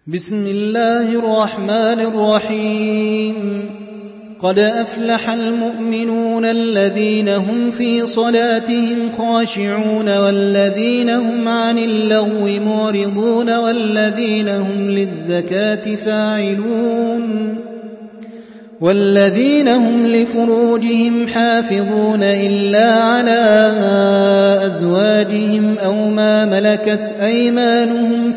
بسم الله الرحمن الرحيم. قد أفلح المؤمنون الذين هم في صلاتهم خاشعون والذين هم عن اللغو معرضون والذين هم للزكاة فاعلون والذين هم لفروجهم حافظون إلا على أزواجهم أو ما ملكت أيمانهم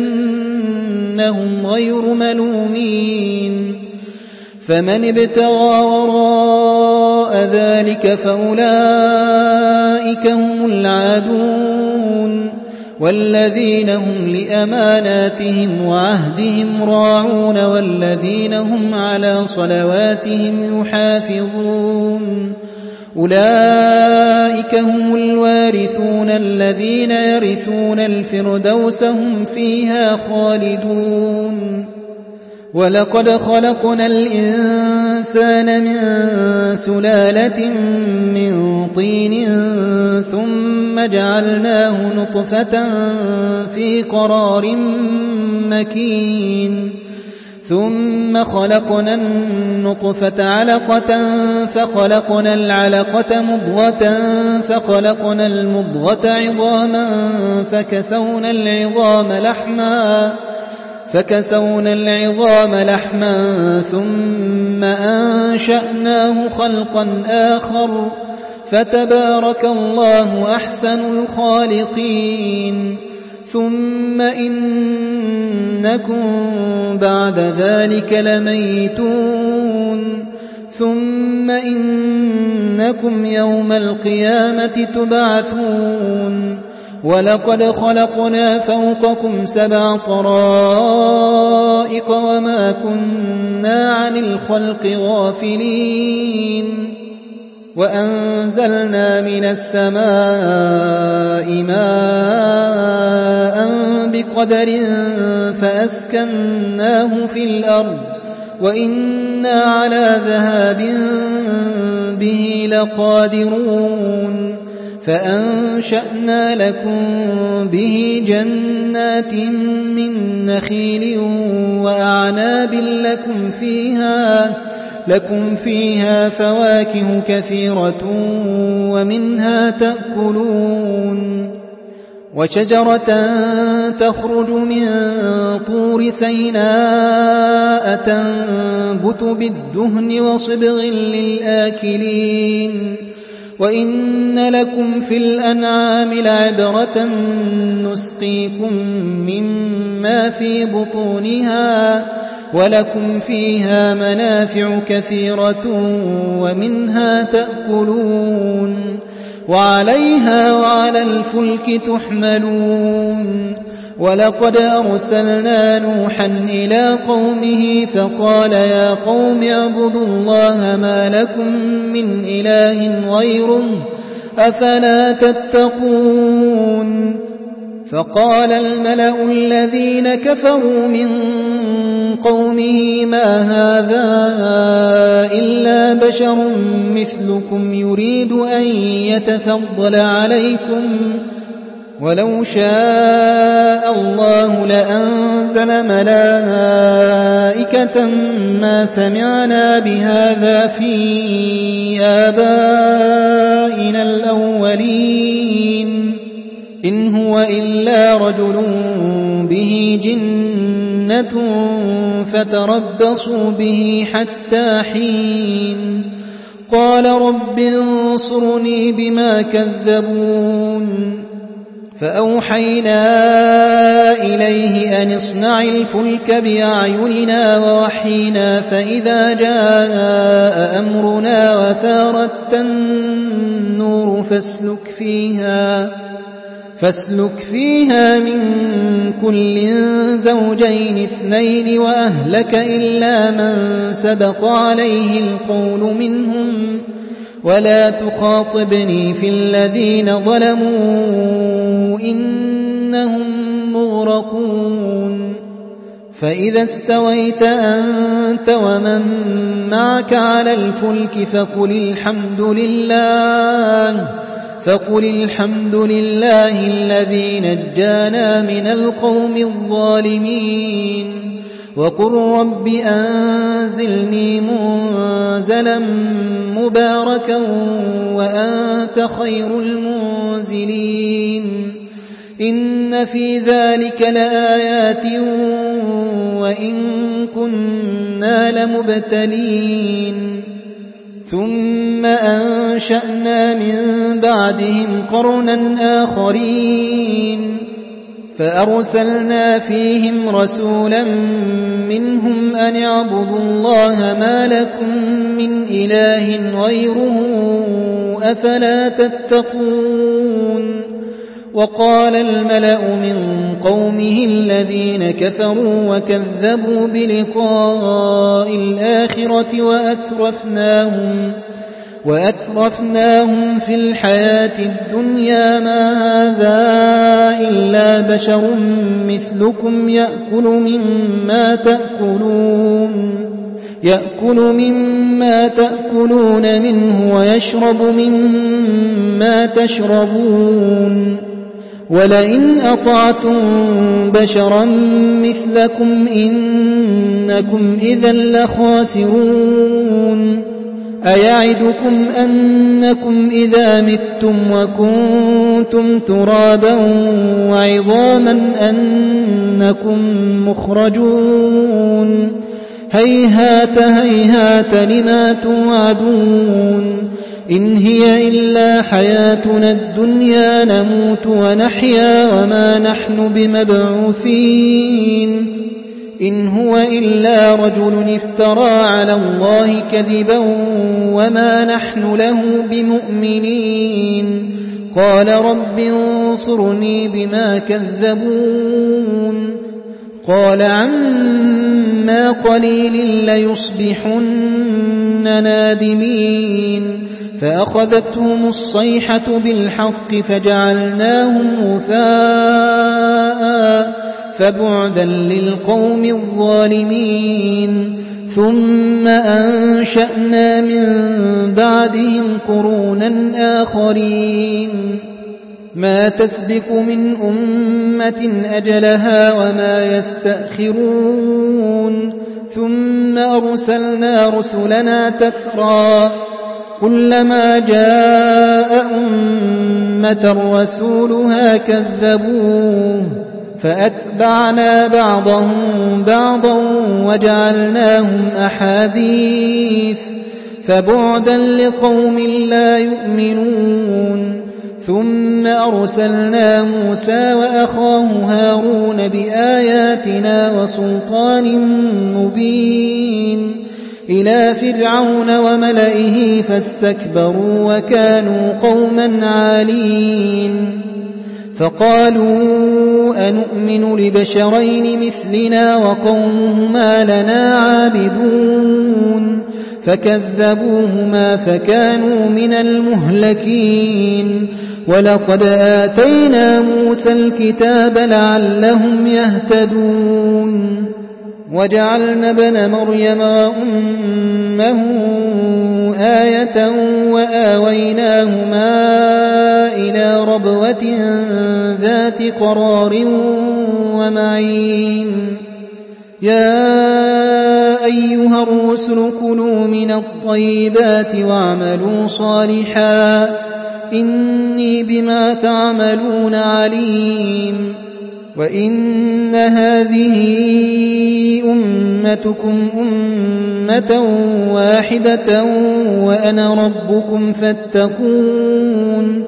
فإنهم غير ملومين. فمن ابتغى وراء ذلك فأولئك هم العادون والذين هم لأماناتهم وعهدهم راعون والذين هم على صلواتهم يحافظون. أولئك هم الوارثون الذين يرثون الفردوس هم فيها خالدون. ولقد خلقنا الإنسان من سلالة من طين ثم جعلناه نطفة في قرار مكين ثم خلقنا النطفة علقة فخلقنا العلقة مضغة فخلقنا المضغة عظاما فكسونا العظام لحما ثم أنشأناه خلقا آخر فتبارك الله أحسن الخالقين. ثم إنكم بعد ذلك لميتون ثم إنكم يوم القيامة تبعثون. ولقد خلقنا فوقكم 7 طرائق وما كنا عن الخلق غافلين. وأنزلنا من السماء ماء بقدر فأسكناه في الأرض وإنا على ذهاب به لقادرون. فأنشأنا لكم به جنات من نخيل وأعناب لكم فيها فواكه كثيرة ومنها تأكلون. وشجرة تخرج من طور سيناء تنبت بالدهن وصبغ للآكلين. وإن لكم في الأنعام لعبرة نسقيكم مما في بطونها ولكم فيها منافع كثيرة ومنها تأكلون. وعليها وعلى الفلك تحملون. ولقد أرسلنا نوحا إلى قومه فقال يا قوم اعبدوا الله ما لكم من إله غيره أفلا تتقون. فقال الملأ الذين كفروا من قومه ما هذا إلا بشر مثلكم يريد أن يتفضل عليكم ولو شاء الله لأنزل ملائكة ما سمعنا بهذا في آبائنا الأولين إن هو إلا رجل به جنة فتربصوا به حتى حين. قال رب انصرني بما كذبون. فأوحينا إليه أن اصنع الفلك بأعيننا ووحينا فإذا جاء أمرنا وفارت النور فاسلك فيها من كل زوجين 2 وأهلك إلا من سبق عليه القول منهم ولا تخاطبني في الذين ظلموا إنهم مغرقون. فإذا استويت أنت ومن معك على الفلك فقل فقل الحمد لله الذي نجانا من القوم الظالمين وقل رب أنزلني منزلا مباركا وأنت خير المنزلين إن في ذلك لآيات وإن كنا لمبتلين ثم أنشأنا من بعدهم قرنا آخرين فأرسلنا فيهم رسولا منهم أن اعبدوا الله ما لكم من إله غيره أفلا تتقون وقال الملأ من قومه الذين كفروا وكذبوا بلقاء الآخرة وأترفناهم في الحياة الدنيا ما هذا إلا بشر مثلكم يأكل مما تأكلون منه ويشرب مما تشربون ولئن أطعتم بشرا مثلكم إنكم إذا لخاسرون أيعدكم أنكم إذا متم وكنتم ترابا وعظاما أنكم مخرجون هيهات هيهات لما توعدون إن هي إلا حياتنا الدنيا نموت ونحيا وما نحن بمبعوثين إن هو إلا رجل افترى على الله كذبا وما نحن له بمؤمنين قال رب انصرني بما كذبون قال عما قليل ليصبحن نادمين فأخذتهم الصيحة بالحق فجعلناهم غثاء فبعدا للقوم الظالمين ثم أنشأنا من بعدهم قرونا آخرين ما تسبق من أمة أجلها وما يستأخرون ثم أرسلنا رسلنا تترى كلما جاء أمة رسولها كذبوه فأتبعنا بعضهم بعضا وجعلناهم أحاديث فبعدا لقوم لا يؤمنون ثم أرسلنا موسى وأخاه هارون بآياتنا وسلطان مبين إلى فرعون وملئه فاستكبروا وكانوا قوما عالين فقالوا أنؤمن لبشرين مثلنا وقومهما لنا عابدون فكذبوهما فكانوا من المهلكين ولقد آتينا موسى الكتاب لعلهم يهتدون وجعلنا ابن مريم وأمه آية وآويناهما إلى ربوة ذات قرار ومعين يا أيها الرسل كلوا من الطيبات واعملوا صالحا إني بما تعملون عليم وإن هذه أمتكم أمة واحدة وأنا ربكم فاتقون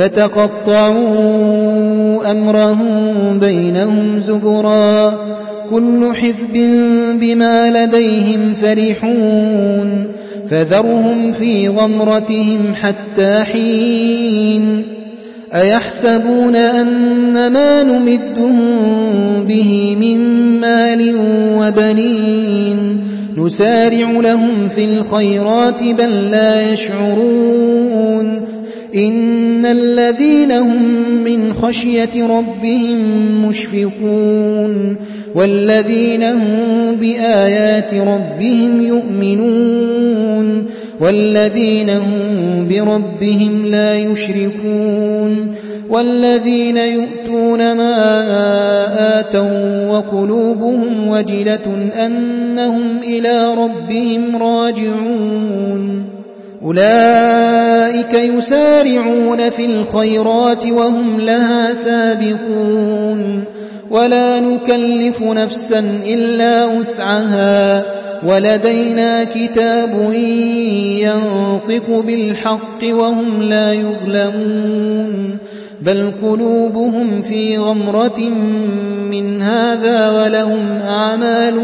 فتقطعوا أمرهم بينهم زبرا كل حزب بما لديهم فرحون فذرهم في غمرتهم حتى حين أيحسبون أن ما نمدهم به من مال وبنين نسارع لهم في الخيرات بل لا يشعرون إن الذين هم من خشية ربهم مشفقون والذين هم بآيات ربهم يؤمنون والذين هم بربهم لا يشركون والذين يؤتون ما آتوا وقلوبهم وجلة أنهم إلى ربهم راجعون أولئك يسارعون في الخيرات وهم لها سابقون ولا نكلف نفسا إلا وسعها ولدينا كتاب ينطق بالحق وهم لا يظلمون بل قلوبهم في غمرة من هذا ولهم أعمال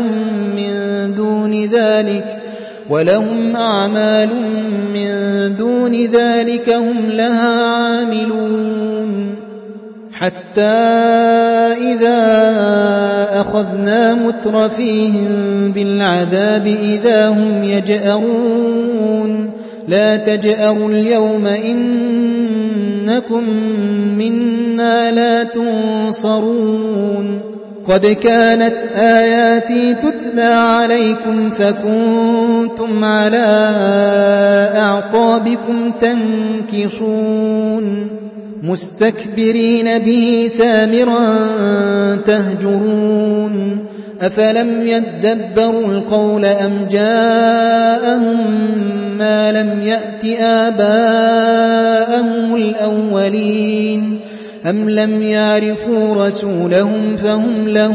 من دون ذلك هم لها عاملون حتى إذا أخذنا مترفيهم بالعذاب إذا هم يجأرون لا تجأروا اليوم إنكم منا لا تنصرون قد كانت آياتي تتلى عليكم فكنتم على أعقابكم تنكصون مستكبرين به سامرا تهجرون أفلم يدبروا القول أم جاءهم ما لم يأت آباءهم الأولين أم لم يعرفوا رسولهم فهم له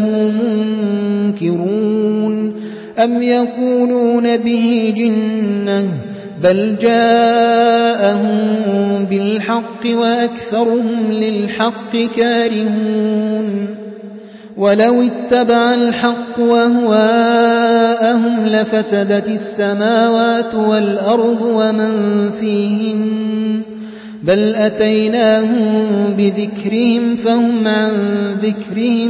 منكرون أم يقولون به جنة بل جاءهم بالحق وأكثرهم للحق كارهون ولو اتبع الحق وهواءهم لفسدت السماوات والأرض ومن فيهن بل أتيناهم بذكرهم فهم عن ذكرهم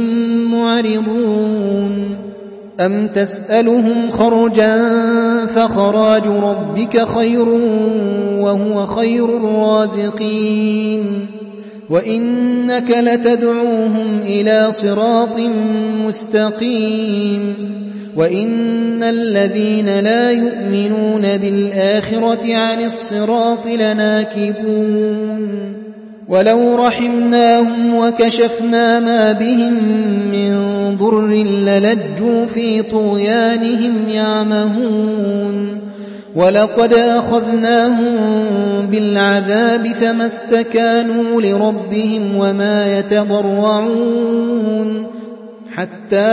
معرضون أم تسألهم خرجا فخراج ربك خير وهو خير الرازقين وإنك لتدعوهم إلى صراط مستقيم وإن الذين لا يؤمنون بالآخرة عن الصراط لناكبون ولو رحمناهم وكشفنا ما بهم من ضر للجوا في طغيانهم يعمهون ولقد أخذناهم بالعذاب فما استكانوا لربهم وما يتضرعون حتى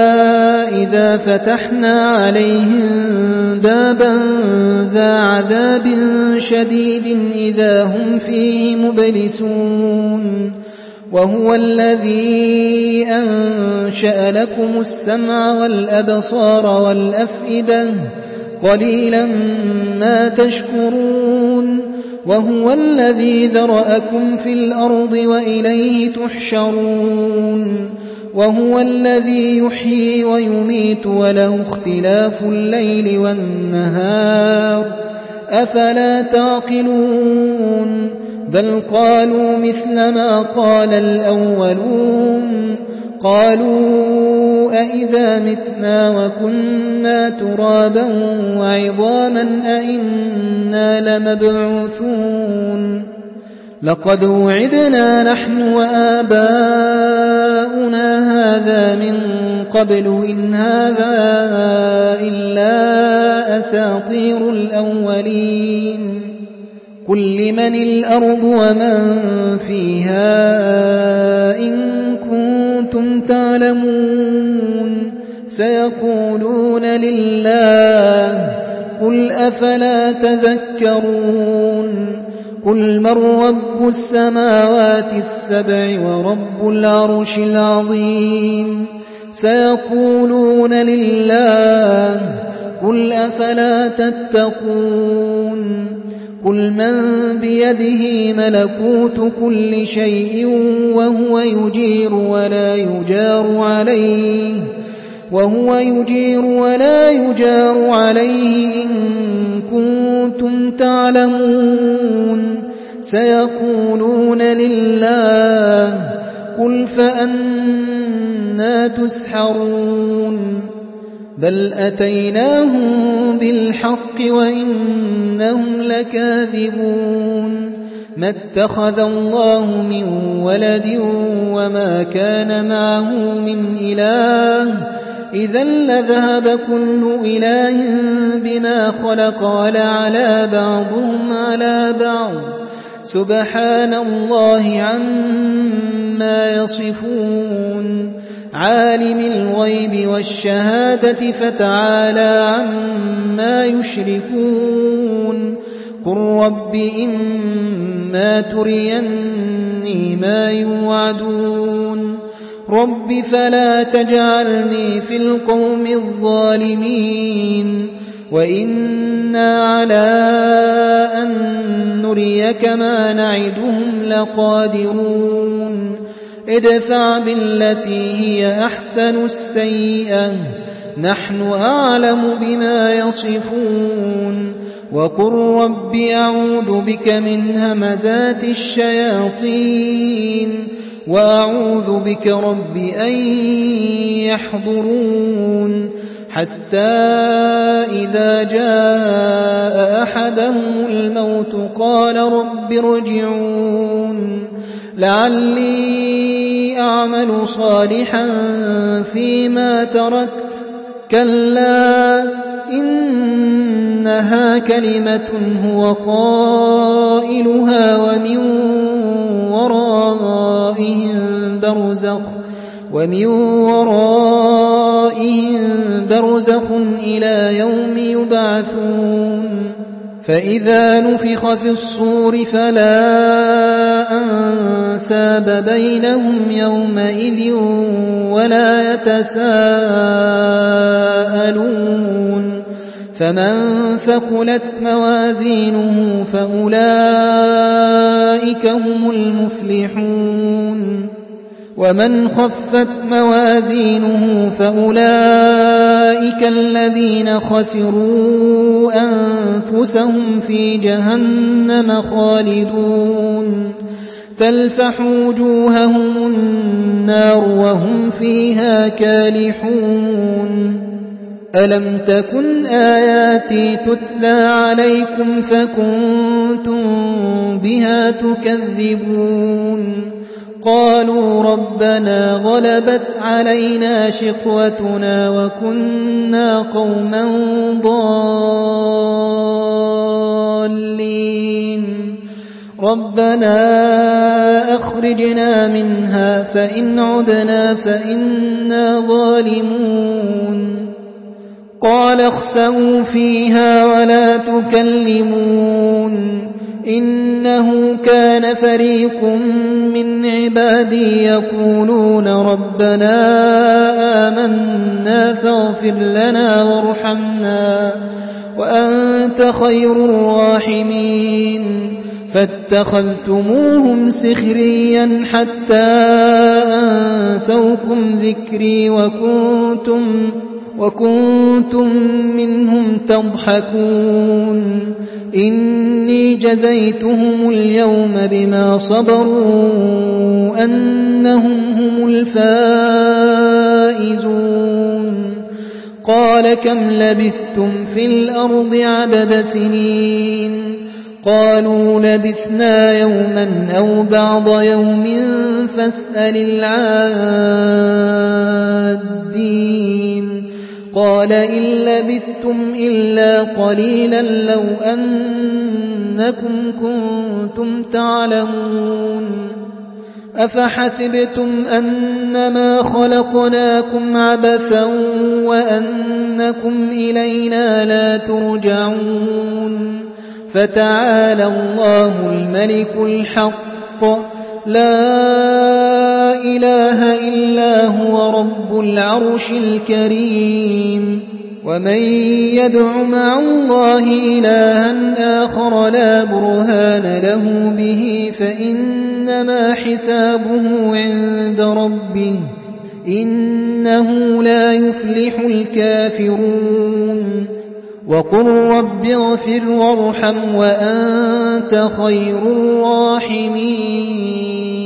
إذا فتحنا عليهم بابا ذا عذاب شديد إذا هم فيه مبلسون وهو الذي أنشأ لكم السمع والأبصار والأفئدة قليلا ما تشكرون وهو الذي ذرأكم في الأرض وإليه تحشرون وهو الذي يحيي ويميت وله اختلاف الليل والنهار أفلا تعقلون بل قالوا مثل ما قال الأولون قالوا أئذا متنا وكنا ترابا وعظاما أئنا لمبعوثون لقد وعدنا نحن وآباؤنا هذا من قبل إن هذا إلا أساطير الأولين قل لمن الأرض ومن فيها إن كنتم تعلمون سيقولون لله قل أفلا تذكرون قل من رب السماوات السبع ورب العرش العظيم سيقولون لله قل أفلا تتقون قل من بيده ملكوت كل شيء وهو يجير ولا يجار عليه إن كنتم تعلمون سيقولون لله قل فأنا تسحرون بل أتيناهم بالحق وإنهم لكاذبون ما اتخذ الله من ولد وما كان معه من إله إذا لذهب كل إله بما خلق ولعلى بعضهم على بعض سبحان الله عما يصفون عالم الغيب والشهادة فتعالى عما يشركون قل رب إما تريني ما يوعدون رب فلا تجعلني في القوم الظالمين وإنا على أن نريك ما نعدهم لقادرون ادفع بالتي هي أحسن السيئة نحن أعلم بما يصفون وقل رب أعوذ بك من همزات الشياطين وأعوذ بك رب أن يحضرون حتى إذا جاء أحدهم الموت قال رب ارجعون لعلي أعمل صالحا فيما تركت كلا إنها كلمة هو قائلها ومن ورائهم برزخ إلى يوم يبعثون فإذا نفخ في الصور فلا أنساب بينهم يومئذ ولا يتساءلون فمن ثقلت موازينه فأولئك هم المفلحون ومن خفت موازينه فأولئك الذين خسروا أنفسهم في جهنم خالدون تلفح وجوههم النار وهم فيها كالحون ألم تكن آياتي تتلى عليكم فكنتم بها تكذبون قالوا ربنا غلبت علينا شقوتنا وكنا قوما ضالين ربنا أخرجنا منها فإن عدنا فإنا ظالمون قال اخسئوا فيها ولا تكلمون إنه كان فريق من عبادي يقولون ربنا آمنا فاغفر لنا وارحمنا وأنت خير الراحمين فاتخذتموهم سخريا حتى أنسوكم ذكري وكنتم منهم تضحكون إني جزيتهم اليوم بما صبروا أنهم هم الفائزون قال كم لبثتم في الأرض عدد سنين قالوا لبثنا يوما أو بعض يوم فاسأل العادين قال إن لبثتم إلا قليلا لو أنكم كنتم تعلمون أفحسبتم أنما خلقناكم عبثا وأنكم إلينا لا ترجعون فتعالى الله الملك الحق لا إله إلا هو رب العرش الكريم ومن يدع مع الله إلها آخر لا برهان له به فإنما حسابه عند ربه إنه لا يفلح الكافرون وقل رب اغفر وارحم وأنت خير الراحمين